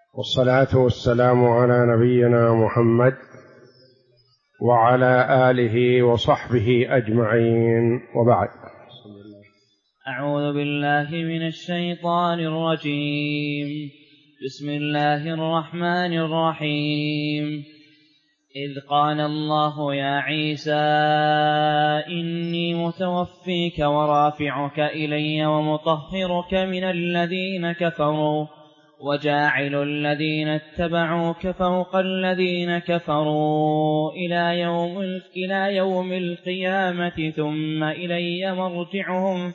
والصلاة والسلام على نبينا محمد وعلى آله وصحبه أجمعين، وبعد. أعوذ بالله من الشيطان الرجيم. بسم الله الرحمن الرحيم. إذ قال الله يا عيسى إني متوفيك ورافعك إلي ومطهرك من الذين كفروا وجاعل الذين اتبعوك فوق الذين كفروا إلى يوم القيامة ثم إلي مرجعهم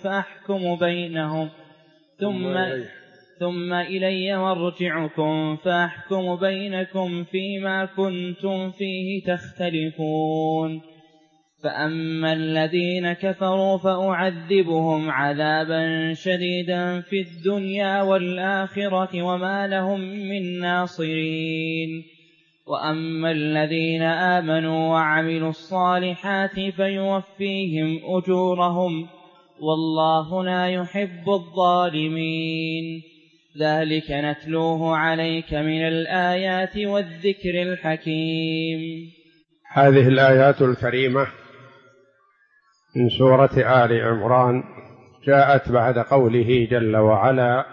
ثم إلي مرجعكم فأحكم بينكم فيما كنتم فيه تختلفون. فأما الذين كفروا فأعذبهم عذابا شديدا في الدنيا والآخرة وما لهم من ناصرين. وأما الذين آمنوا وعملوا الصالحات فيوفيهم أجورهم والله لا يحب الظالمين. ذلك نتلوه عليك من الآيات والذكر الحكيم. هذه الآيات الكريمة من سورة آل عمران جاءت بعد قوله جل وعلا: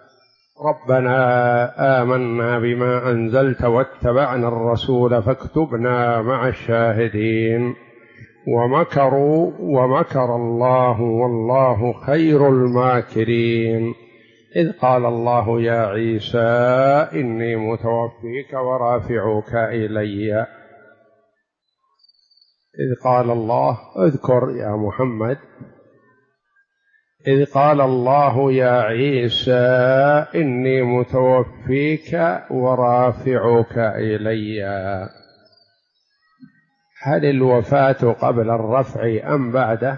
ربنا آمنا بما أنزلت واتبعنا الرسول فاكتبنا مع الشاهدين. ومكروا ومكر الله والله خير الماكرين. إذ قال الله يا عيسى إني متوفيك ورافعك إلي. إذ قال الله، اذكر يا محمد، إذ قال الله يا عيسى إني متوفيك ورافعك إلي. هل الوفاة قبل الرفع أم بعده؟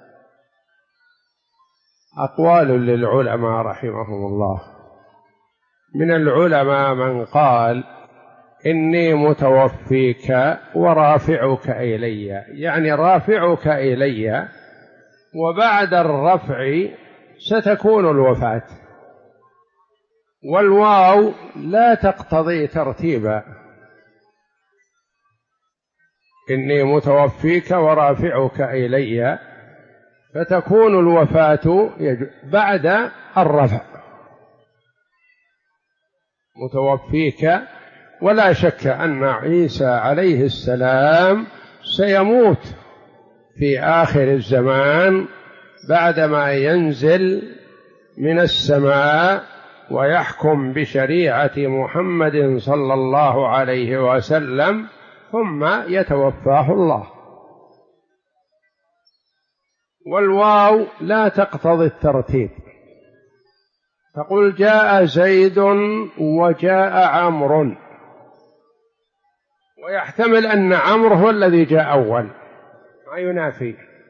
أقوال للعلماء رحمهم الله. من العلماء من قال إني متوفيك ورافعك إلي، يعني رافعك إلي وبعد الرفع ستكون الوفاة، والواو لا تقتضي ترتيبا. إني متوفيك ورافعك إلي فتكون الوفاة بعد الرفع. متوفيك، ولا شك أن عيسى عليه السلام سيموت في آخر الزمان بعدما ينزل من السماء ويحكم بشريعة محمد صلى الله عليه وسلم، ثم يتوفاه الله. والواو لا تقتضي الترتيب، تقول جاء زيد وجاء عمرو، ويحتمل أن عمرو هو الذي جاء أول، ما ينافي،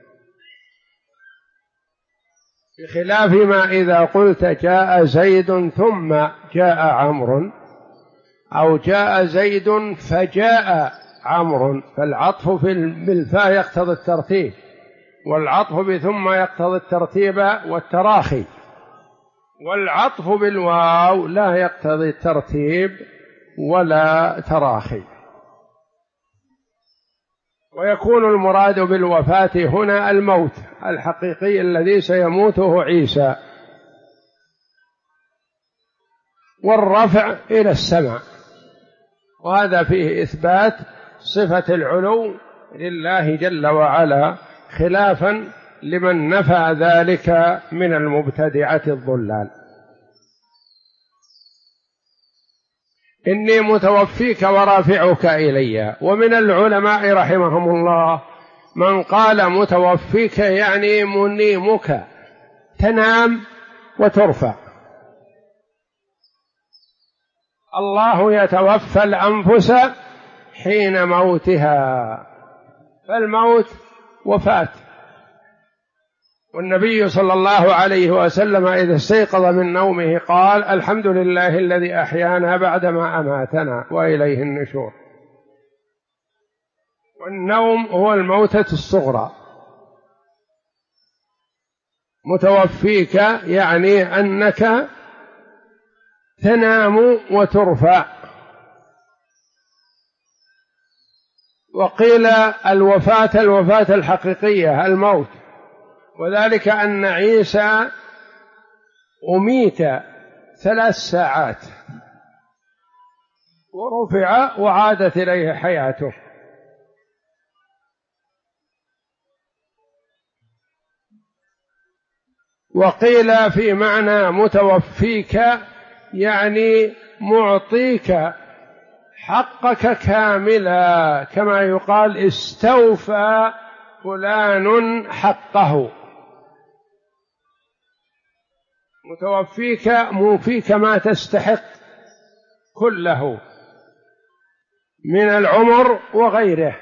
بخلاف ما إذا قلت جاء زيد ثم جاء عمرو، أو جاء زيد فجاء عمرو، فالعطف بالفاء يقتضي الترتيب، والعطف بثم يقتضي الترتيب والتراخي، والعطف بالواو لا يقتضي الترتيب ولا تراخي. ويكون المراد بالوفاة هنا الموت الحقيقي الذي سيموته عيسى، والرفع إلى السماء، وهذا فيه إثبات صفة العلو لله جل وعلا، خلافا لمن نفى ذلك من المبتدعة الضلال. إني متوفيك ورافعك إلي. ومن العلماء رحمهم الله من قال متوفيك يعني منيمك، تنام وترفع. الله يتوفى الأنفس حين موتها، فالموت وفاة. والنبي صلى الله عليه وسلم إذا استيقظ من نومه قال: الحمد لله الذي أحيانا بعدما أماتنا وإليه النشور. والنوم هو الموتة الصغرى. متوفيك يعني أنك تنام وترفع. وقيل الوفاة الحقيقية الموت، وذلك أن عيسى أميت 3 ساعات ورفع وعادت إليه حياته. وقيل في معنى متوفيك يعني معطيك حقك كاملا، كما يقال استوفى فلان حقه. متوفيك موفيك ما تستحق كله من العمر وغيره.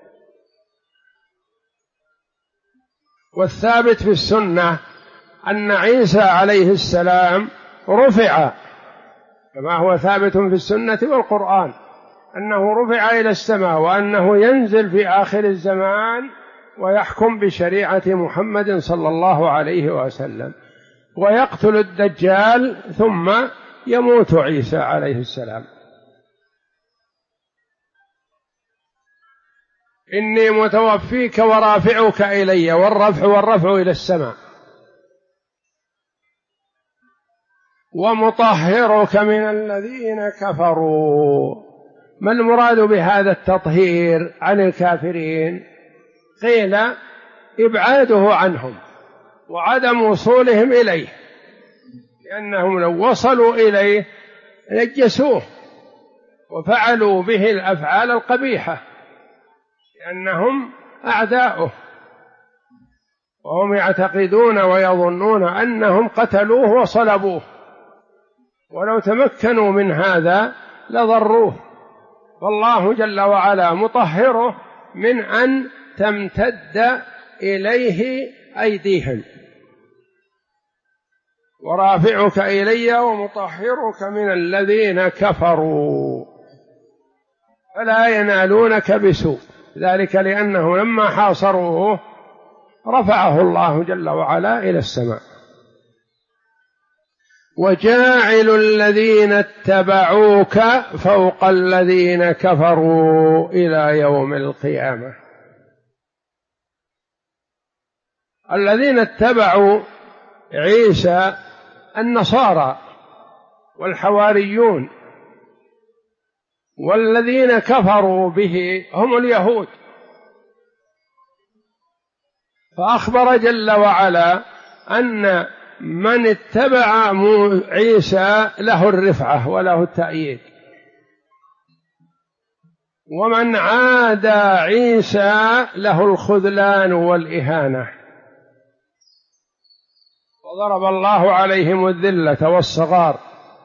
والثابت في السنة أن عيسى عليه السلام رفع، كما هو ثابت في السنة والقرآن أنه رفع إلى السماء، وأنه ينزل في آخر الزمان ويحكم بشريعة محمد صلى الله عليه وسلم، ويقتل الدجال ثم يموت عيسى عليه السلام. إني متوفيك ورافعك إلي، والرفع إلى السماء، ومطهرك من الذين كفروا. ما المراد بهذا التطهير عن الكافرين؟ قيل إبعاده عنهم وعدم وصولهم إليه، لأنهم لو وصلوا إليه نجسوه وفعلوا به الأفعال القبيحة، لأنهم أعداؤه، وهم يعتقدون ويظنون أنهم قتلوه وصلبوه، ولو تمكنوا من هذا لضروه. والله جل وعلا مطهره من أن تمتد إليه أيديهم. ورافعك إلي ومطهرك من الذين كفروا فلا ينالونك بسوء، ذلك لأنه لما حاصروه رفعه الله جل وعلا إلى السماء. وجاعل الذين اتبعوك فوق الذين كفروا إلى يوم القيامة. الذين اتبعوا عيسى النصارى والحواريون، والذين كفروا به هم اليهود. فأخبر جل وعلا أن من اتبع عيسى له الرفعة وله التأييد، ومن عادى عيسى له الخذلان والإهانة. وضرب الله عليهم الذلة والصغار.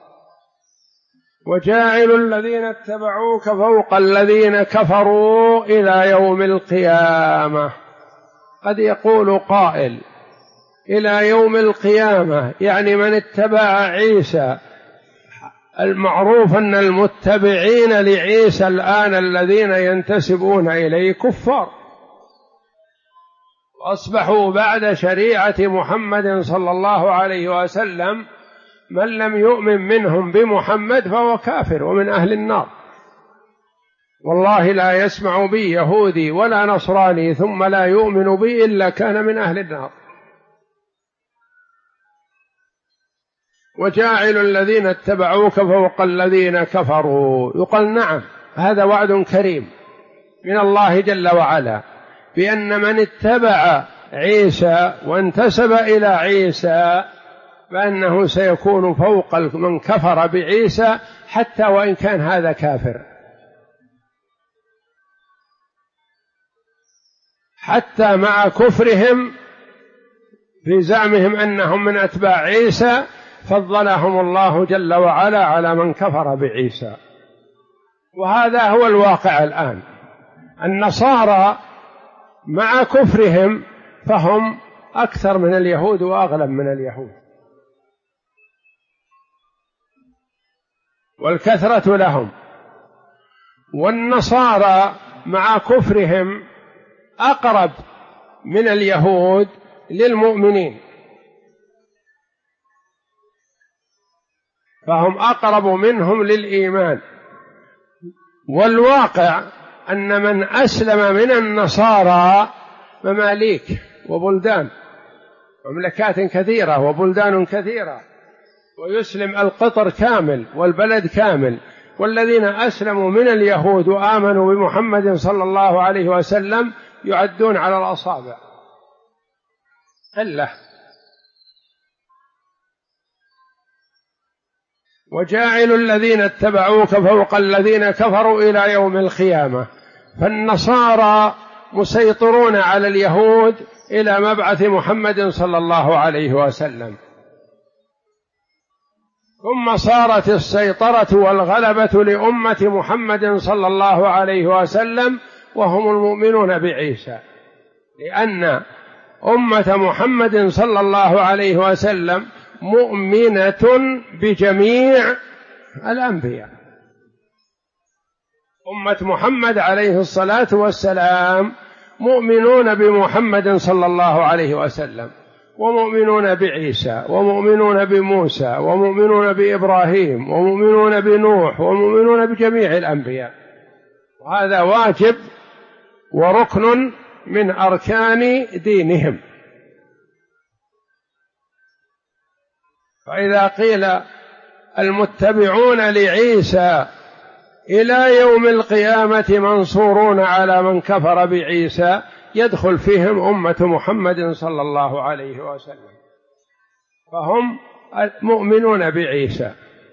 وجاعل الذين اتبعوك فوق الذين كفروا إلى يوم القيامة. قد يقول قائل إلى يوم القيامة يعني من اتبع عيسى. المعروف أن المتبعين لعيسى الآن الذين ينتسبون إليه كفار، وأصبحوا بعد شريعة محمد صلى الله عليه وسلم من لم يؤمن منهم بمحمد فهو كافر ومن أهل النار. والله لا يسمع بي يهودي ولا نصراني ثم لا يؤمن بي إلا كان من أهل النار. وجاعل الذين اتبعوك فوق الذين كفروا. يقال نعم، هذا وعد كريم من الله جل وعلا بأن من اتبع عيسى وانتسب إلى عيسى فإنه سيكون فوق من كفر بعيسى حتى وإن كان هذا كافر، حتى مع كفرهم في زعمهم أنهم من أتباع عيسى فضلهم الله جل وعلا على من كفر بعيسى. وهذا هو الواقع الآن. النصارى مع كفرهم فهم أكثر من اليهود وأغلب من اليهود، والكثرة لهم. والنصارى مع كفرهم أقرب من اليهود للمؤمنين، فهم أقرب منهم للإيمان. والواقع أن من أسلم من النصارى مماليك وبلدان، مملكات كثيرة وبلدان كثيرة، ويسلم القطر كامل والبلد كامل. والذين أسلموا من اليهود وآمنوا بمحمد صلى الله عليه وسلم يعدون على الأصابع قلة. وجاعل الذين اتبعوك فوق الذين كفروا إلى يوم القيامة. فالنصارى مسيطرون على اليهود إلى مبعث محمد صلى الله عليه وسلم، ثم صارت السيطرة والغلبة لأمة محمد صلى الله عليه وسلم وهم المؤمنون بعيسى، لأن أمة محمد صلى الله عليه وسلم مؤمنة بجميع الأنبياء. أمة محمد عليه الصلاة والسلام مؤمنون بمحمد صلى الله عليه وسلم، ومؤمنون بعيسى، ومؤمنون بموسى، ومؤمنون بإبراهيم، ومؤمنون بنوح، ومؤمنون بجميع الأنبياء. وهذا واجب وركن من أركان دينهم. فإذا قيل المتبعون لعيسى إلى يوم القيامة منصورون على من كفر بعيسى، يدخل فيهم أمة محمد صلى الله عليه وسلم، فهم مؤمنون بعيسى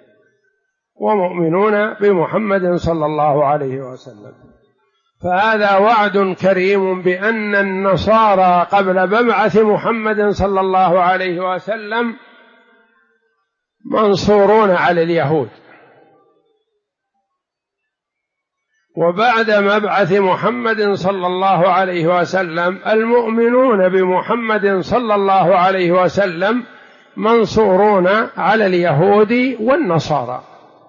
ومؤمنون بمحمد صلى الله عليه وسلم. فهذا وعد كريم بأن النصارى قبل مبعث محمد صلى الله عليه وسلم منصورون على اليهود، وبعد مبعث محمد صلى الله عليه وسلم المؤمنون بمحمد صلى الله عليه وسلم منصورون على اليهود والنصارى.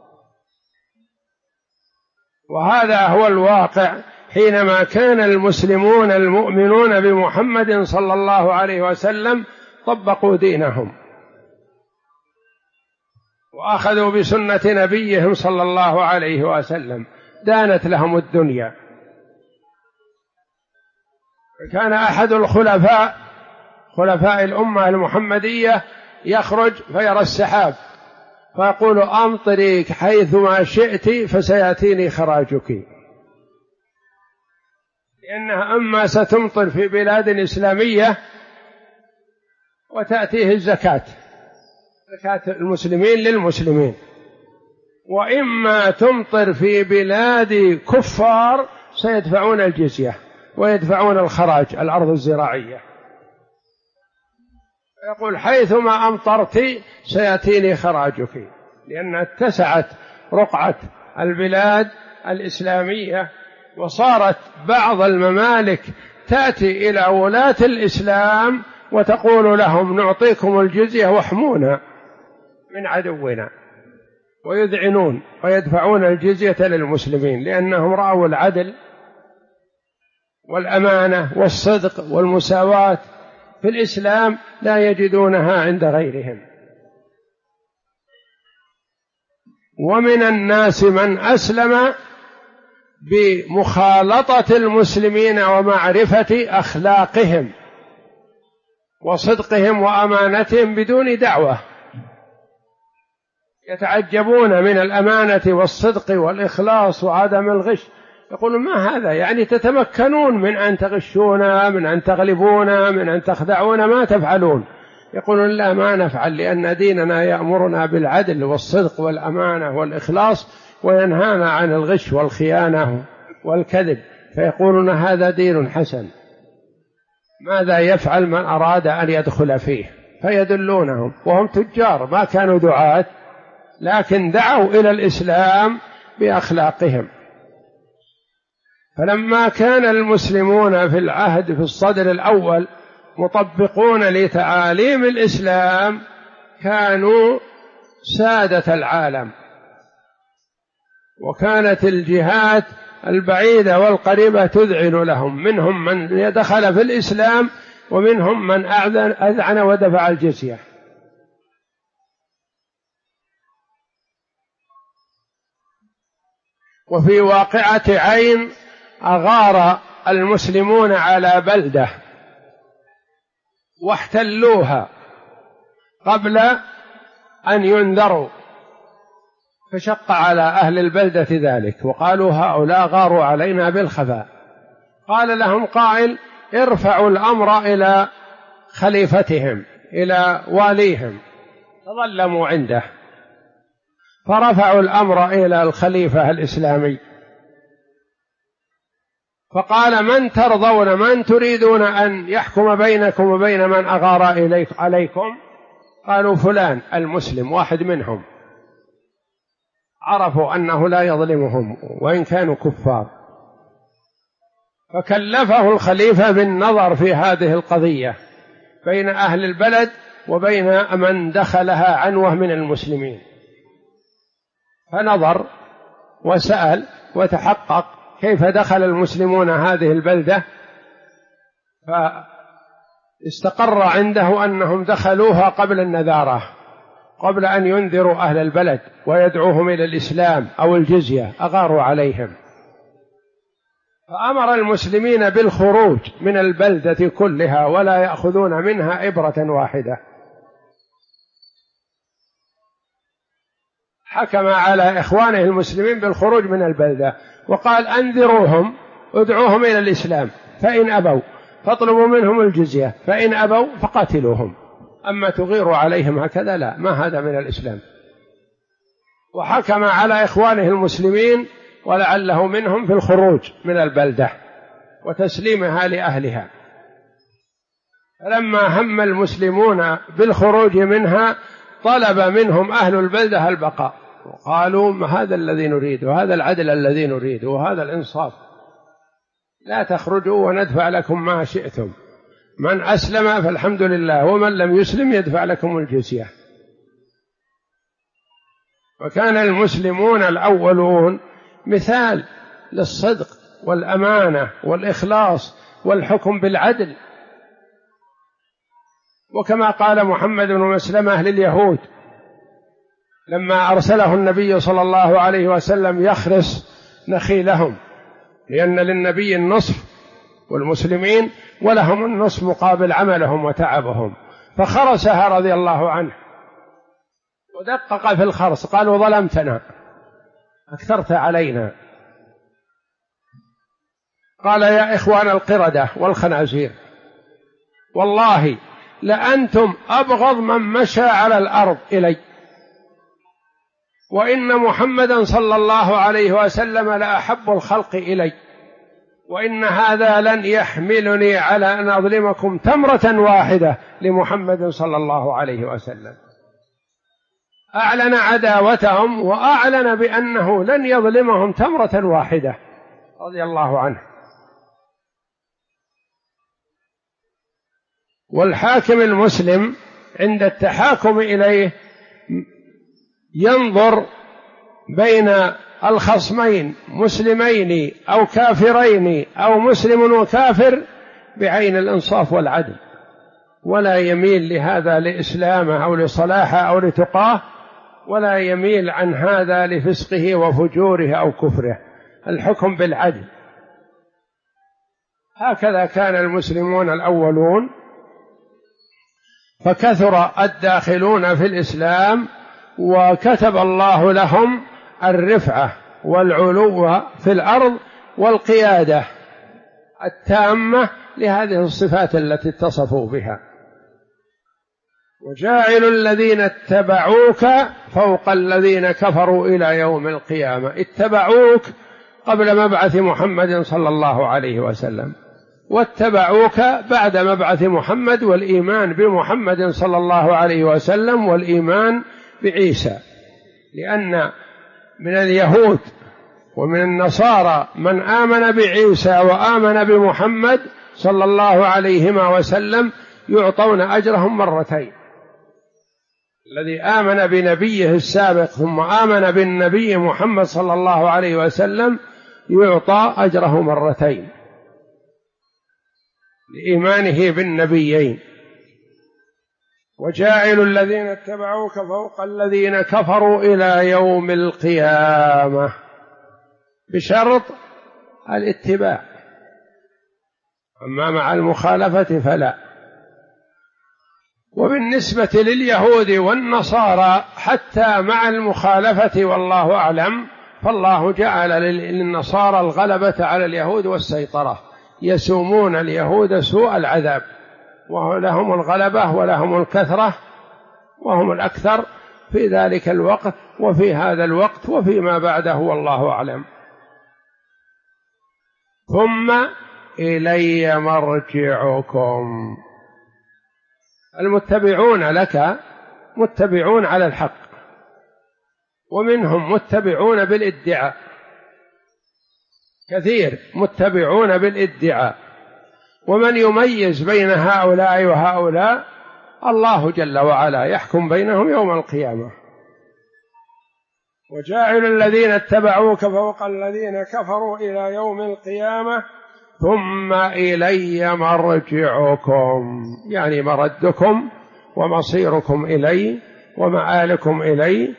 وهذا هو الواقع حينما كان المسلمون المؤمنون بمحمد صلى الله عليه وسلم طبقوا دينهم وأخذوا بسنة نبيهم صلى الله عليه وسلم، دانت لهم الدنيا. كان أحد خلفاء الأمة المحمدية يخرج فيرى السحاب فيقول أمطري حيثما شئت فسيأتيني خراجك، لأنها أما ستمطر في بلاد إسلامية وتأتيه الزكاة، زكاة المسلمين للمسلمين، وإما تمطر في بلاد كفار سيدفعون الجزية ويدفعون الخراج الأرض الزراعية. يقول حيثما أمطرت سيأتيني خراجك، لأن اتسعت رقعة البلاد الإسلامية، وصارت بعض الممالك تأتي إلى ولاة الإسلام وتقول لهم نعطيكم الجزية واحمونا من عدونا، ويذعنون ويدفعون الجزية للمسلمين، لأنهم رأوا العدل والأمانة والصدق والمساواة في الإسلام لا يجدونها عند غيرهم. ومن الناس من أسلم بمخالطة المسلمين ومعرفة أخلاقهم وصدقهم وأمانتهم بدون دعوة، يتعجبون من الأمانة والصدق والإخلاص وعدم الغش، يقولون ما هذا؟ يعني تتمكنون من أن تغشونا، من أن تغلبونا، من أن تخدعونا، ما تفعلون. يقولون لا، ما نفعل، لأن ديننا يأمرنا بالعدل والصدق والأمانة والإخلاص وينهانا عن الغش والخيانة والكذب. فيقولون هذا دين حسن، ماذا يفعل من أراد أن يدخل فيه؟ فيدلونهم، وهم تجار ما كانوا دعاة، لكن دعوا إلى الإسلام بأخلاقهم. فلما كان المسلمون في العهد في الصدر الأول مطبقون لتعاليم الإسلام كانوا سادة العالم، وكانت الجهات البعيدة والقريبة تذعن لهم، منهم من دخل في الإسلام ومنهم من أذعن ودفع الجزية. وفي واقعة عين أغار المسلمون على بلدة واحتلوها قبل أن ينذروا، فشق على أهل البلدة ذلك وقالوا هؤلاء غاروا علينا بالخفاء. قال لهم قائل ارفعوا الأمر إلى خليفتهم إلى واليهم، تظلموا عنده، فرفعوا الأمر إلى الخليفة الإسلامي، فقال من ترضون من تريدون أن يحكم بينكم وبين من أغار عليكم؟ قالوا فلان المسلم واحد منهم، عرفوا أنه لا يظلمهم وإن كانوا كفار، فكلفه الخليفة بالنظر في هذه القضية بين أهل البلد وبين من دخلها عنوة من المسلمين، فنظر وسأل وتحقق كيف دخل المسلمون هذه البلدة، فاستقر عنده أنهم دخلوها قبل النذارة، قبل أن ينذروا أهل البلد ويدعوهم إلى الإسلام أو الجزية، أغاروا عليهم، فأمر المسلمين بالخروج من البلدة كلها ولا يأخذون منها إبرة واحدة. حكم على إخوانه المسلمين بالخروج من البلدة وقال أنذروهم، ادعوهم إلى الإسلام، فإن أبوا فاطلبوا منهم الجزية، فإن أبوا فقاتلوهم، أما تغيروا عليهم هكذا لا، ما هذا من الإسلام. وحكم على إخوانه المسلمين ولعله منهم في الخروج من البلدة وتسليمها لأهلها. فلما هم المسلمون بالخروج منها طلب منهم أهل البلدة البقاء، وقالوا ما هذا الذي نريد وهذا العدل الذي نريد وهذا الإنصاف، لا تخرجوا وندفع لكم ما شئتم، من أسلم فالحمد لله ومن لم يسلم يدفع لكم الجزية. وكان المسلمون الأولون مثال للصدق والأمانة والإخلاص والحكم بالعدل، وكما قال محمد بن مسلمة لليهود لما أرسله النبي صلى الله عليه وسلم يخرس نخيلهم، لأن للنبي النصف والمسلمين ولهم النصف مقابل عملهم وتعبهم، فخرسها رضي الله عنه ودقق في الخرس، قالوا ظلمتنا أكثرت علينا. قال يا إخوان القردة والخنازير والله لأنتم أبغض من مشى على الأرض إلي، وإن محمدا صلى الله عليه وسلم لأحب الخلق إلي، وإن هذا لن يحملني على أن أظلمكم تمرة واحدة لمحمد صلى الله عليه وسلم. أعلن عداوتهم وأعلن بأنه لن يظلمهم تمرة واحدة رضي الله عنه. والحاكم المسلم عند التحاكم إليه ينظر بين الخصمين مسلمين أو كافرين أو مسلم وكافر بعين الإنصاف والعدل، ولا يميل لهذا لإسلامه أو لصلاحه أو لتقاه، ولا يميل عن هذا لفسقه وفجوره أو كفره، الحكم بالعدل. هكذا كان المسلمون الأولون، فكثر الداخلون في الإسلام وكتب الله لهم الرفعة والعلو في الأرض والقيادة التامة لهذه الصفات التي اتصفوا بها. وجاعل الذين اتبعوك فوق الذين كفروا إلى يوم القيامة، اتبعوك قبل مبعث محمد صلى الله عليه وسلم، واتبعوك بعد مبعث محمد والإيمان بمحمد صلى الله عليه وسلم والإيمان بعيسى، لأن من اليهود ومن النصارى من آمن بعيسى وآمن بمحمد صلى الله عليه وسلم يعطون أجرهم مرتين، الذي آمن بنبيه السابق ثم آمن بالنبي محمد صلى الله عليه وسلم يعطى أجره مرتين لإيمانه بالنبيين. وجاعل الذين اتبعوك فوق الذين كفروا إلى يوم القيامة، بشرط الاتباع، أما مع المخالفة فلا. وبالنسبة لليهود والنصارى حتى مع المخالفة والله أعلم، فالله جعل للنصارى الغلبة على اليهود والسيطرة، يسومون اليهود سوء العذاب، ولهم الغلبة ولهم الكثرة وهم الأكثر في ذلك الوقت وفي هذا الوقت وفيما بعده والله أعلم. ثم إلي مرجعكم، المتبعون لك متبعون على الحق، ومنهم متبعون بالادعاء، كثير متبعون بالادعاء. ومن يميز بين هؤلاء وهؤلاء؟ الله جل وعلا يحكم بينهم يوم القيامة. وجاعل الذين اتبعوك فوق الذين كفروا إلى يوم القيامة ثم إلي مرجعكم، يعني مردكم ومصيركم إلي ومآلكم إلي،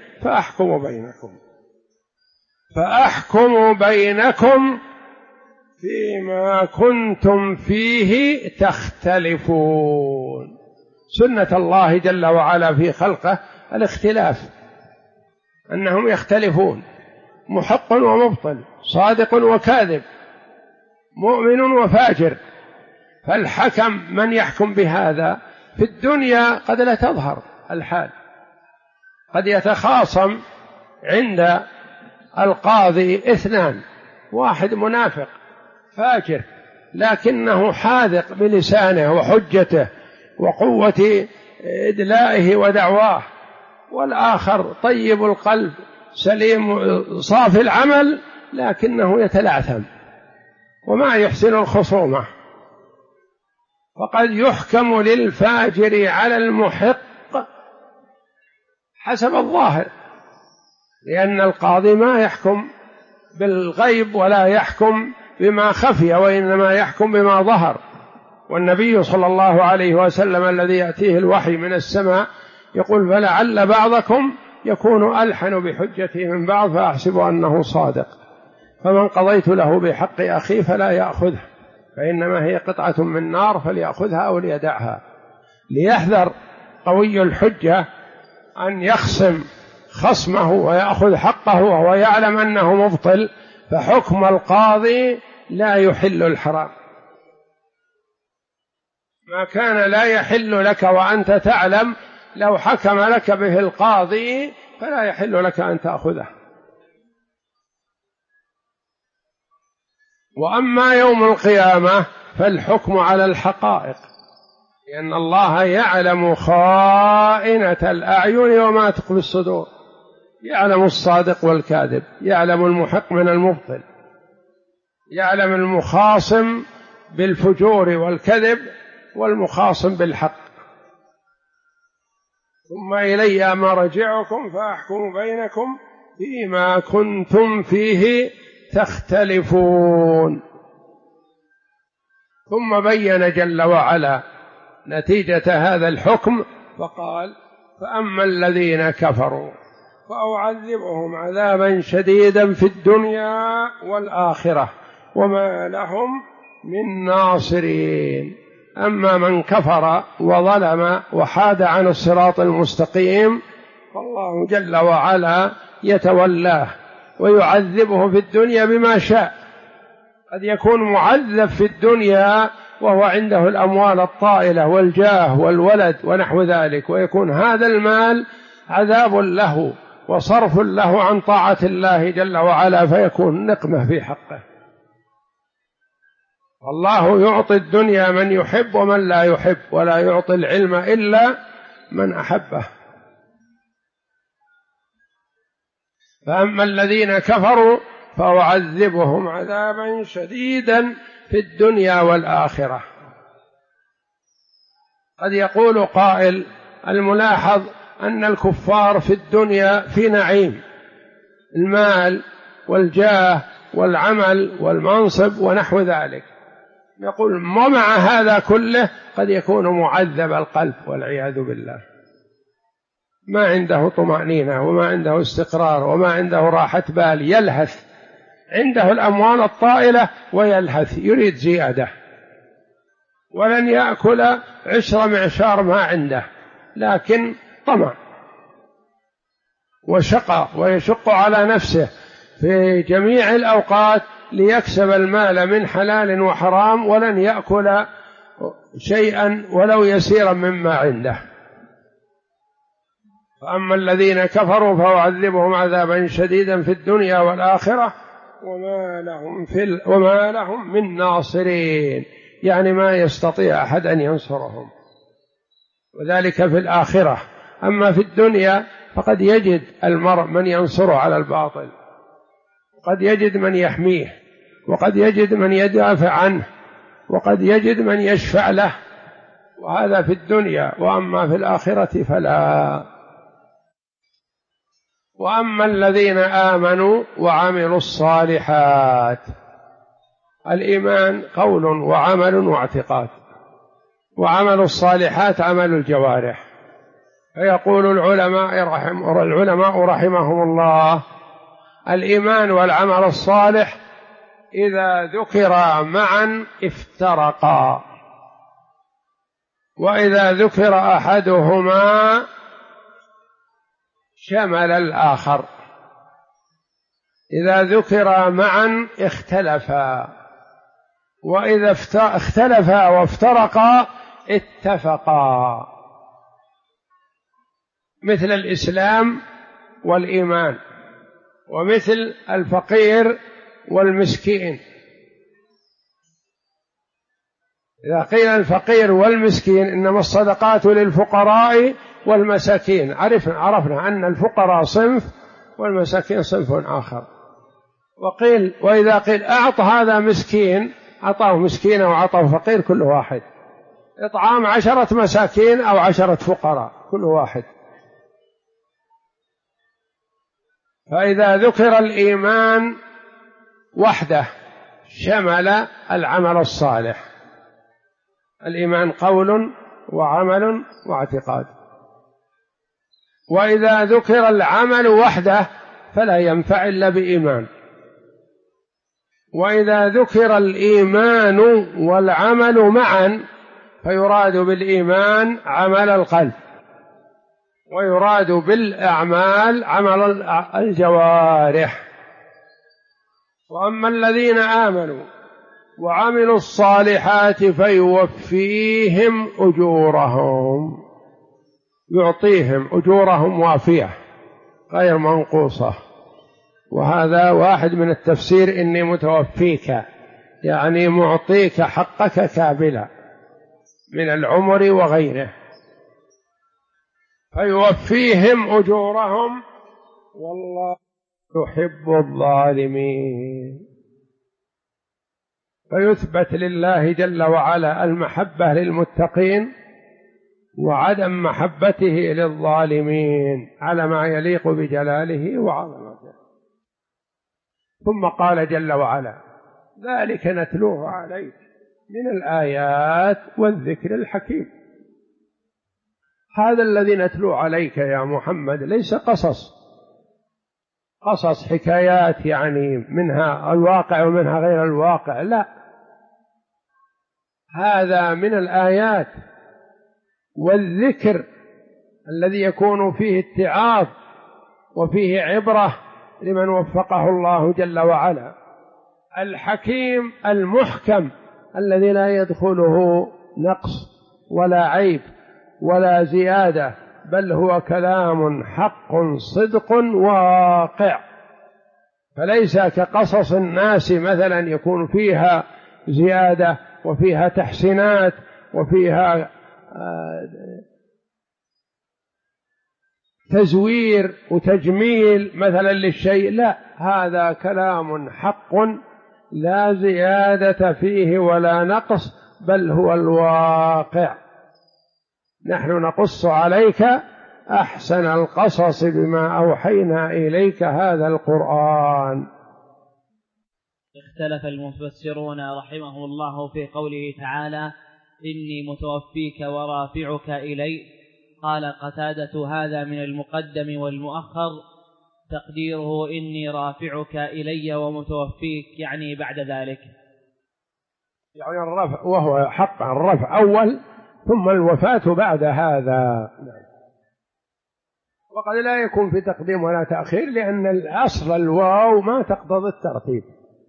فأحكم بينكم فيما كنتم فيه تختلفون. سنة الله جل وعلا في خلقه الاختلاف، أنهم يختلفون، محق ومبطل، صادق وكاذب، مؤمن وفاجر. فالحكم من يحكم بهذا؟ في الدنيا قد لا تظهر الحال، قد يتخاصم عند القاضي اثنان، واحد منافق فاجر لكنه حاذق بلسانه وحجته وقوة إدلائه ودعواه، والآخر طيب القلب سليم صافي العمل لكنه يتلعثم وما يحسن الخصومة. فقد يحكم للفاجر على المحق حسب الظاهر، لأن القاضي ما يحكم بالغيب ولا يحكم بما خفي، وإنما يحكم بما ظهر. والنبي صلى الله عليه وسلم الذي يأتيه الوحي من السماء يقول: فلعل بعضكم يكون ألحن بحجته من بعض فأحسب أنه صادق، فمن قضيت له بحق أخيه فلا يأخذه، فإنما هي قطعة من نار فليأخذها أو ليدعها. ليحذر قوي الحجة أن يخصم خصمه ويأخذ حقه وهو يعلم أنه مبطل، فحكم القاضي لا يحل الحرام. ما كان لا يحل لك وأنت تعلم، لو حكم لك به القاضي فلا يحل لك أن تأخذه. وأما يوم القيامة فالحكم على الحقائق، لأن الله يعلم خائنة الأعين وما تخفي الصدور، يعلم الصادق والكاذب، يعلم المحق من المبطل، يعلم المخاصم بالفجور والكذب والمخاصم بالحق. ثم إلي مرجعكم فأحكم بينكم فيما كنتم فيه تختلفون. ثم بين جل وعلا نتيجة هذا الحكم فقال: فأما الذين كفروا فأعذبهم عذابا شديدا في الدنيا والآخرة وما لهم من ناصرين. أما من كفر وظلم وحاد عن الصراط المستقيم فالله جل وعلا يتولاه ويعذبه في الدنيا بما شاء. قد يكون معذب في الدنيا وهو عنده الأموال الطائلة والجاه والولد ونحو ذلك، ويكون هذا المال عذاب له وصرف له عن طاعة الله جل وعلا، فيكون نقمة في حقه. الله يعطي الدنيا من يحب ومن لا يحب، ولا يعطي العلم إلا من أحبه. فأما الذين كفروا فأعذبهم عذابا شديدا في الدنيا والآخرة. قد يقول قائل: الملاحظ أن الكفار في الدنيا في نعيم، المال والجاه والعمل والمنصب ونحو ذلك. يقول: ومع هذا كله قد يكون معذب القلب والعياذ بالله، ما عنده طمأنينة وما عنده استقرار وما عنده راحة بال، يلهث عنده الأموال الطائلة ويلهث يريد زيادة، ولن يأكل 10 معشار ما عنده، لكن طمع وشقى ويشق على نفسه في جميع الأوقات ليكسب المال من حلال وحرام، ولن يأكل شيئا ولو يسيرا مما عنده. فأما الذين كفروا فأعذبهم عذابا شديدا في الدنيا والآخرة وما لهم من ناصرين، يعني ما يستطيع أحد أن ينصرهم، وذلك في الآخرة. أما في الدنيا فقد يجد المرء من ينصره على الباطل، وقد يجد من يحميه، وقد يجد من يدافع عنه، وقد يجد من يشفع له، وهذا في الدنيا. وأما في الآخرة فلا. وأما الذين آمنوا وعملوا الصالحات، الإيمان قول وعمل واعتقاد، وعمل الصالحات عمل الجوارح. فيقول العلماء رحمهم الله: الإيمان والعمل الصالح إذا ذكرا معا افترقا، وإذا ذكر أحدهما شمل الآخر، إذا ذكر معا اختلفا، وإذا اختلفا وافترقا اتفقا، مثل الإسلام والإيمان، ومثل الفقير والمسكين. إذا قيل الفقير والمسكين إنما الصدقات للفقراء والمساكين، عرفنا أن الفقراء صنف والمساكين صنف آخر. وإذا قيل أعطى هذا مسكين، أعطاه مسكين وأعطاه فقير كل واحد، إطعام 10 مساكين أو 10 فقراء كل واحد. فإذا ذكر الإيمان وحده شمل العمل الصالح. الإيمان قول وعمل واعتقاد. وإذا ذكر العمل وحده فلا ينفع إلا بإيمان. وإذا ذكر الإيمان والعمل معا فيراد بالإيمان عمل القلب، ويراد بالأعمال عمل الجوارح. وأما الذين آمنوا وعملوا الصالحات فيوفيهم أجورهم، يعطيهم أجورهم وافية غير منقوصة. وهذا واحد من التفسير: إني متوفيك، يعني معطيك حقك كاملا من العمر وغيره. فيوفيهم أجورهم والله يحب الظالمين. فيثبت لله جل وعلا المحبة للمتقين وعدم محبته للظالمين على ما يليق بجلاله وعظمته. ثم قال جل وعلا: ذلك نتلوه عليك من الآيات والذكر الحكيم. هذا الذي نتلو عليك يا محمد ليس قصص حكايات يعني منها الواقع ومنها غير الواقع، لا، هذا من الآيات والذكر الذي يكون فيه اتعاظ وفيه عبرة لمن وفقه الله جل وعلا، الحكيم المحكم الذي لا يدخله نقص ولا عيب ولا زيادة، بل هو كلام حق صدق واقع. فليس كقصص الناس مثلا يكون فيها زيادة وفيها تحسينات وفيها تزوير وتجميل مثلا للشيء، لا، هذا كلام حق لا زيادة فيه ولا نقص، بل هو الواقع. نحن نقص عليك أحسن القصص بما أوحينا إليك هذا القرآن. اختلف المفسرون رحمهم الله في قوله تعالى: إني متوفيك ورافعك إلي. قال قتادة: هذا من المقدم والمؤخر، تقديره إني رافعك إلي ومتوفيك، يعني بعد ذلك. يعني الرفع، وهو حق الرفع أول ثم الوفاة بعد هذا. وقد لا يكون في تقديم ولا تأخير، لأن الأصل الواو ما تقتضي الترتيب.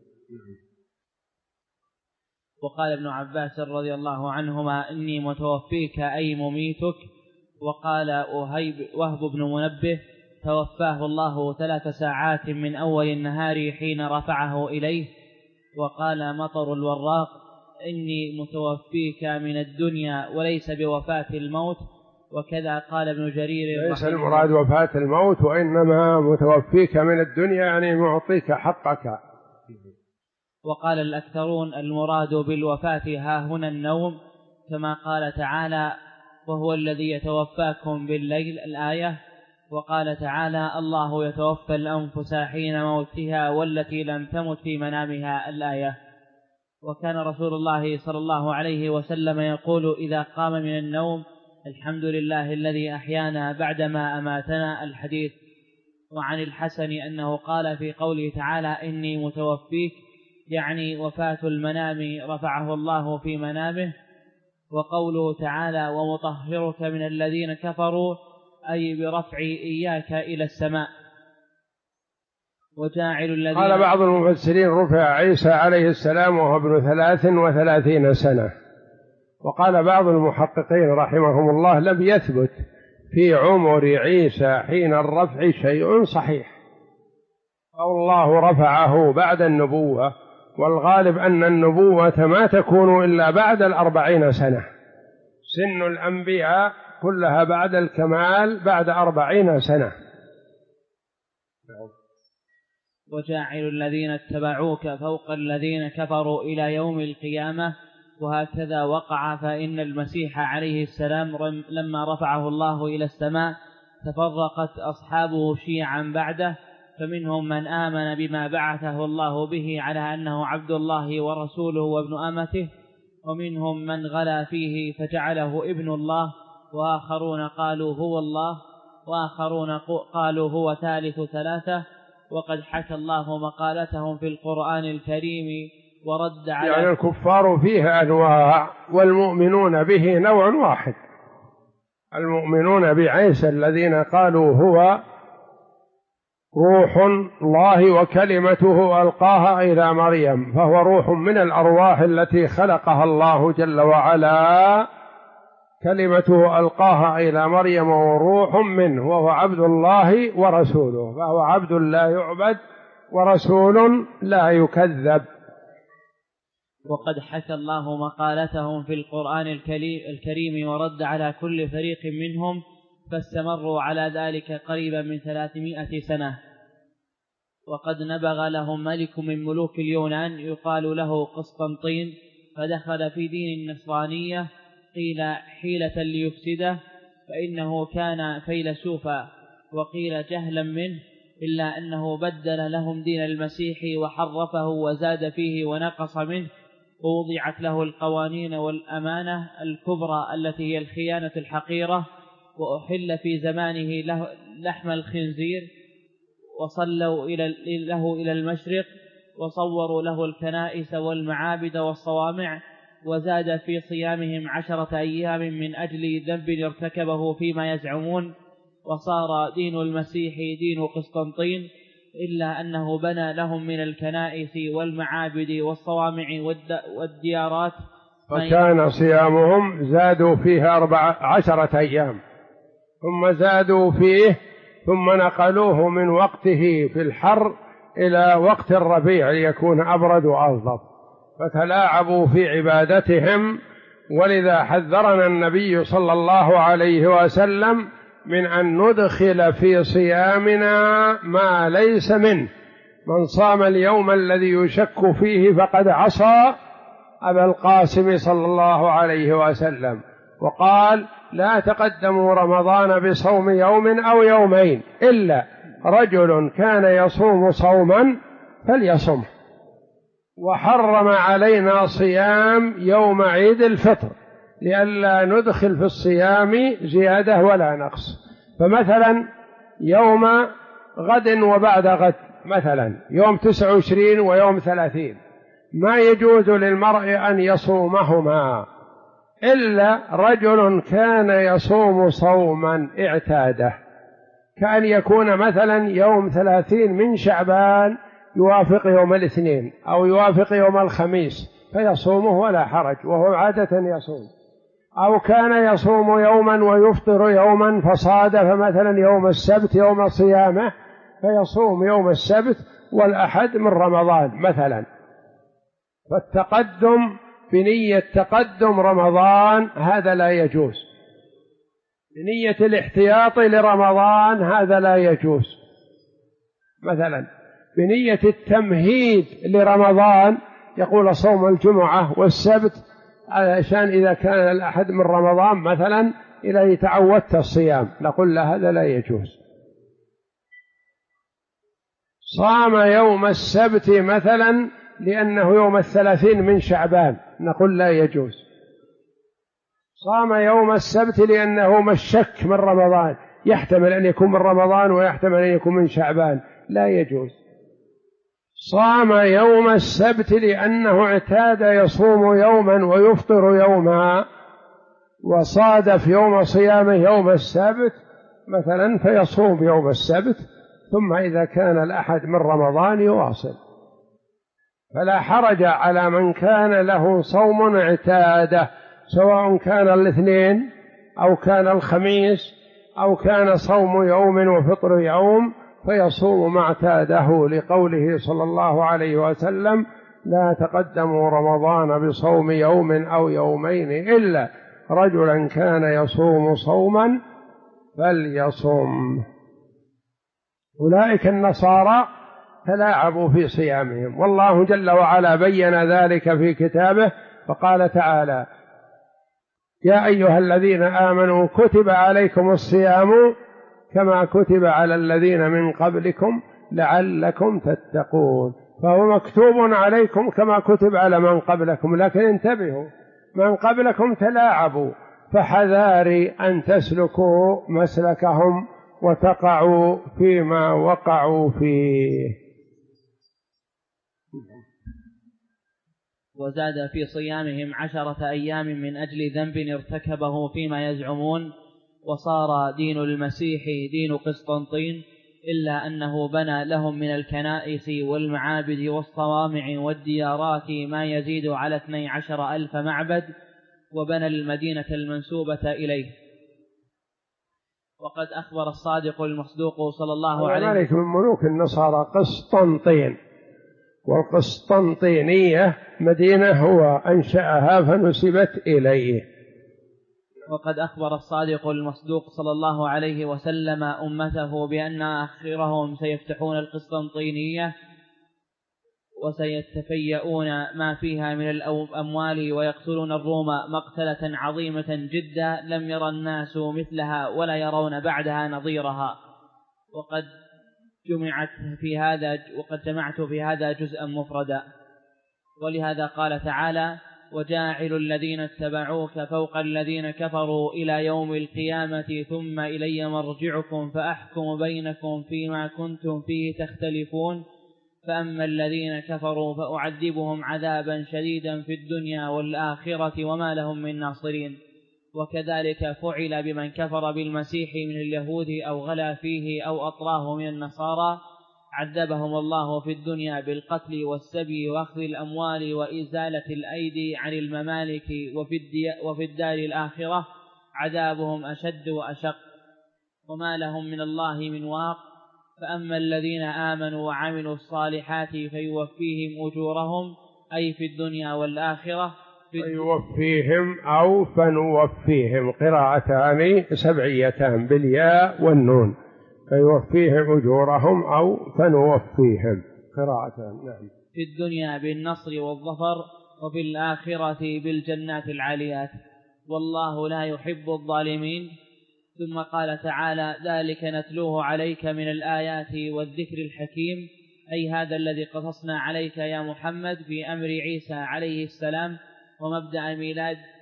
وقال ابن عباس رضي الله عنهما إني متوفيك أي مميتك. وقال وهب بن منبه توفاه الله 3 ساعات من أول النهار حين رفعه إليه. وقال مطر الوراق إني متوفيك من الدنيا وليس بوفاة الموت. وكذا قال ابن جرير ليس المراد وفاة الموت، وإنما متوفيك من الدنيا يعني معطيك حقك. وقال الأكثرون المراد بالوفاة ها هنا النوم، كما قال تعالى وهو الذي يتوفاكم بالليل الآية. وقال تعالى الله يتوفى الأنفس حين موتها والتي لم تمت في منامها الآية. وكان رسول الله صلى الله عليه وسلم يقول إذا قام من النوم الحمد لله الذي أحيانا بعدما أماتنا الحديث. وعن الحسن أنه قال في قوله تعالى إني متوفيك يعني وفاة المنام رفعه الله في منامه. وقوله تعالى ومطهرك من الذين كفروا أي برفع إياك إلى السماء. وجاعل الذين قال بعض المفسرين رفع عيسى عليه السلام وهو ابن 33 سنة. وقال بعض المحققين رحمهم الله لم يثبت في عمر عيسى حين الرفع شيء صحيح، الله رفعه بعد النبوة، والغالب أن النبوة ما تكون إلا بعد 40 سنة، سن الأنبياء كلها بعد الكمال بعد 40 سنة. وجاعل الذين اتبعوك فوق الذين كفروا إلى يوم القيامة. وهكذا وقع، فإن المسيح عليه السلام لما رفعه الله إلى السماء تفرقت أصحابه شيعا بعده، فمنهم من آمن بما بعثه الله به على أنه عبد الله ورسوله وابن أمته، ومنهم من غلا فيه فجعله ابن الله، وآخرون قالوا هو الله، وآخرون قالوا هو ثالث ثلاثة. وقد حكى الله مقالتهم في القرآن الكريم ورد على يعني الكفار فيه أنواع والمؤمنون به نوع واحد. المؤمنون بعيسى الذين قالوا هو روح الله وكلمته ألقاها إلى مريم، فهو روح من الأرواح التي خلقها الله جل وعلا، كلمته ألقاها إلى مريم وروح منه، وهو عبد الله ورسوله، فهو عبد لا يعبد ورسول لا يكذب. وقد حكى الله مقالتهم في القرآن الكريم ورد على كل فريق منهم، فاستمروا على ذلك قريبا من 300 سنة. وقد نبغ لهم ملك من ملوك اليونان يقال له قسطنطين، فدخل في دين النصرانية قيل حيلة ليفسده، فإنه كان فيلسوفا، وقيل جهلا منه، إلا أنه بدل لهم دين المسيح وحرفه وزاد فيه ونقص منه، ووضعت له القوانين والأمانة الكبرى التي هي الخيانة الحقيرة، وأحل في زمانه لحم الخنزير، وصلوا له إلى المشرق، وصوروا له الكنائس والمعابد والصوامع، وزاد في صيامهم 10 أيام من أجل ذنب ارتكبه فيما يزعمون، وصار دين المسيح دين قسطنطين، إلا أنه بنى لهم من الكنائس والمعابد والصوامع والديارات فكان صيامهم زادوا فيه 14 أيام، ثم زادوا فيه، ثم نقلوه من وقته في الحر إلى وقت الربيع ليكون أبرد وألطف، فتلاعبوا في عبادتهم. ولذا حذرنا النبي صلى الله عليه وسلم من أن ندخل في صيامنا ما ليس منه. من صام اليوم الذي يشك فيه فقد عصى أبا القاسم صلى الله عليه وسلم، وقال لا تقدموا رمضان بصوم يوم أو يومين، إلا رجل كان يصوم صوما فليصمه. وحرم علينا صيام يوم عيد الفطر لئلا ندخل في الصيام زيادة ولا نقص. فمثلا يوم غد وبعد غد مثلا يوم 29 ويوم 30، ما يجوز للمرء أن يصومهما إلا رجل كان يصوم صوما اعتاده، كأن يكون مثلا يوم 30 من شعبان يوافق يوم الاثنين أو يوافق يوم الخميس فيصومه ولا حرج وهو عادة يصوم، أو كان يصوم يوما ويفطر يوما فصادف مثلا يوم السبت يوم صيامه فيصوم يوم السبت والأحد من رمضان مثلا. فالتقدم بنية تقدم رمضان هذا لا يجوز، بنية الاحتياط لرمضان هذا لا يجوز، مثلا بنية التمهيد لرمضان يقول صوم الجمعة والسبت عشان إذا كان الأحد من رمضان مثلا إلى تعودت الصيام، نقول له هذا لا يجوز. صام يوم السبت مثلا لأنه يوم 30 من شعبان، نقول لا يجوز. صام يوم السبت لأنه مشك من رمضان، يحتمل أن يكون من رمضان ويحتمل أن يكون من شعبان، لا يجوز. صام يوم السبت لأنه اعتاد يصوم يوما ويفطر يوما وصادف يوم صيامه يوم السبت مثلا فيصوم يوم السبت، ثم إذا كان الأحد من رمضان يواصل. فلا حرج على من كان له صوم اعتاده، سواء كان الاثنين أو كان الخميس أو كان صوم يوم وفطر يوم فيصوم ما اعتاده، لقوله صلى الله عليه وسلم: لا تقدموا رمضان بصوم يوم أو يومين إلا رجلا كان يصوم صوما فليصم. أولئك النصارى تلاعبوا في صيامهم، والله جل وعلا بين ذلك في كتابه فقال تعالى: يا أيها الذين آمنوا كتب عليكم الصيام كما كتب على الذين من قبلكم لعلكم تتقون. فهو مكتوب عليكم كما كتب على من قبلكم، لكن انتبهوا، من قبلكم تلاعبوا، فحذاري أن تسلكوا مسلكهم وتقعوا فيما وقعوا فيه. وزاد في صيامهم 10 أيام من أجل ذنب ارتكبه فيما يزعمون، وصار دين المسيح دين قسطنطين، إلا أنه بنى لهم من الكنائس والمعابد والصوامع والديارات ما يزيد على 12,000 معبد، وبنى المدينة المنسوبة إليه. وقد أخبر الصادق المصدوق صلى الله عليه وسلم: ملك من ملوك النصارى قسطنطين، والقسطنطينية مدينة هو أنشأها فنسبت إليه. وقد أخبر الصادق المصدوق صلى الله عليه وسلم أمته بأن آخرهم سيفتحون القسطنطينية وسيتفيئون ما فيها من الأموال ويقتلون الروم مقتلة عظيمة جدا لم يرى الناس مثلها ولا يرون بعدها نظيرها. وقد جمعت في هذا جزءا مفردا. ولهذا قال تعالى: وجاعل الذين اتبعوك فوق الذين كفروا إلى يوم القيامة ثم إلي مرجعكم فأحكم بينكم فيما كنتم فيه تختلفون، فأما الذين كفروا فأعذبهم عذابا شديدا في الدنيا والآخرة وما لهم من ناصرين. وكذلك فعل بمن كفر بالمسيح من اليهود أو غلا فيه أو أطراه من النصارى، عذبهم الله في الدنيا بالقتل والسبي وأخذ الأموال وإزالة الأيدي عن الممالك، وفي الدار الآخرة عذابهم أشد وأشق وما لهم من الله من واق. فأما الذين آمنوا وعملوا الصالحات فيوفيهم أجورهم، أي في الدنيا والآخرة. فيوفيهم أو فنوفيهم، قراءتان سبعيتان بالياء والنون، فيوفيهم أجورهم أو فنوفيهم، قراءتان. نعم. في الدنيا بالنصر والظفر، وفي الآخرة بالجنات العاليات، والله لا يحب الظالمين. ثم قال تعالى: ذلك نتلوه عليك من الآيات والذكر الحكيم، أي هذا الذي قصصنا عليك يا محمد في أمر عيسى عليه السلام ومبدأ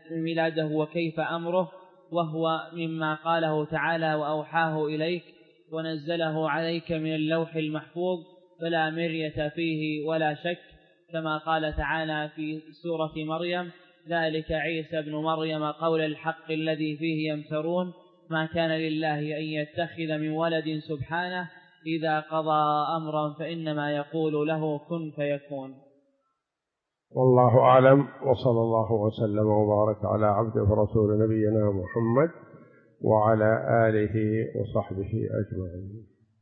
ميلاده وكيف أمره، وهو مما قاله تعالى: وأوحاه إليك. ونزله عليك من اللوح المحفوظ فلا مرية فيه ولا شك، كما قال تعالى في سورة مريم: ذلك عيسى بن مريم قول الحق الذي فيه يمترون، ما كان لله أن يتخذ من ولد سبحانه، إذا قضى أمرا فإنما يقول له كن فيكون. والله أعلم، وصلى الله وسلم وبارك على عبده ورسول نبينا محمد وعلى آله وصحبه أجمعين.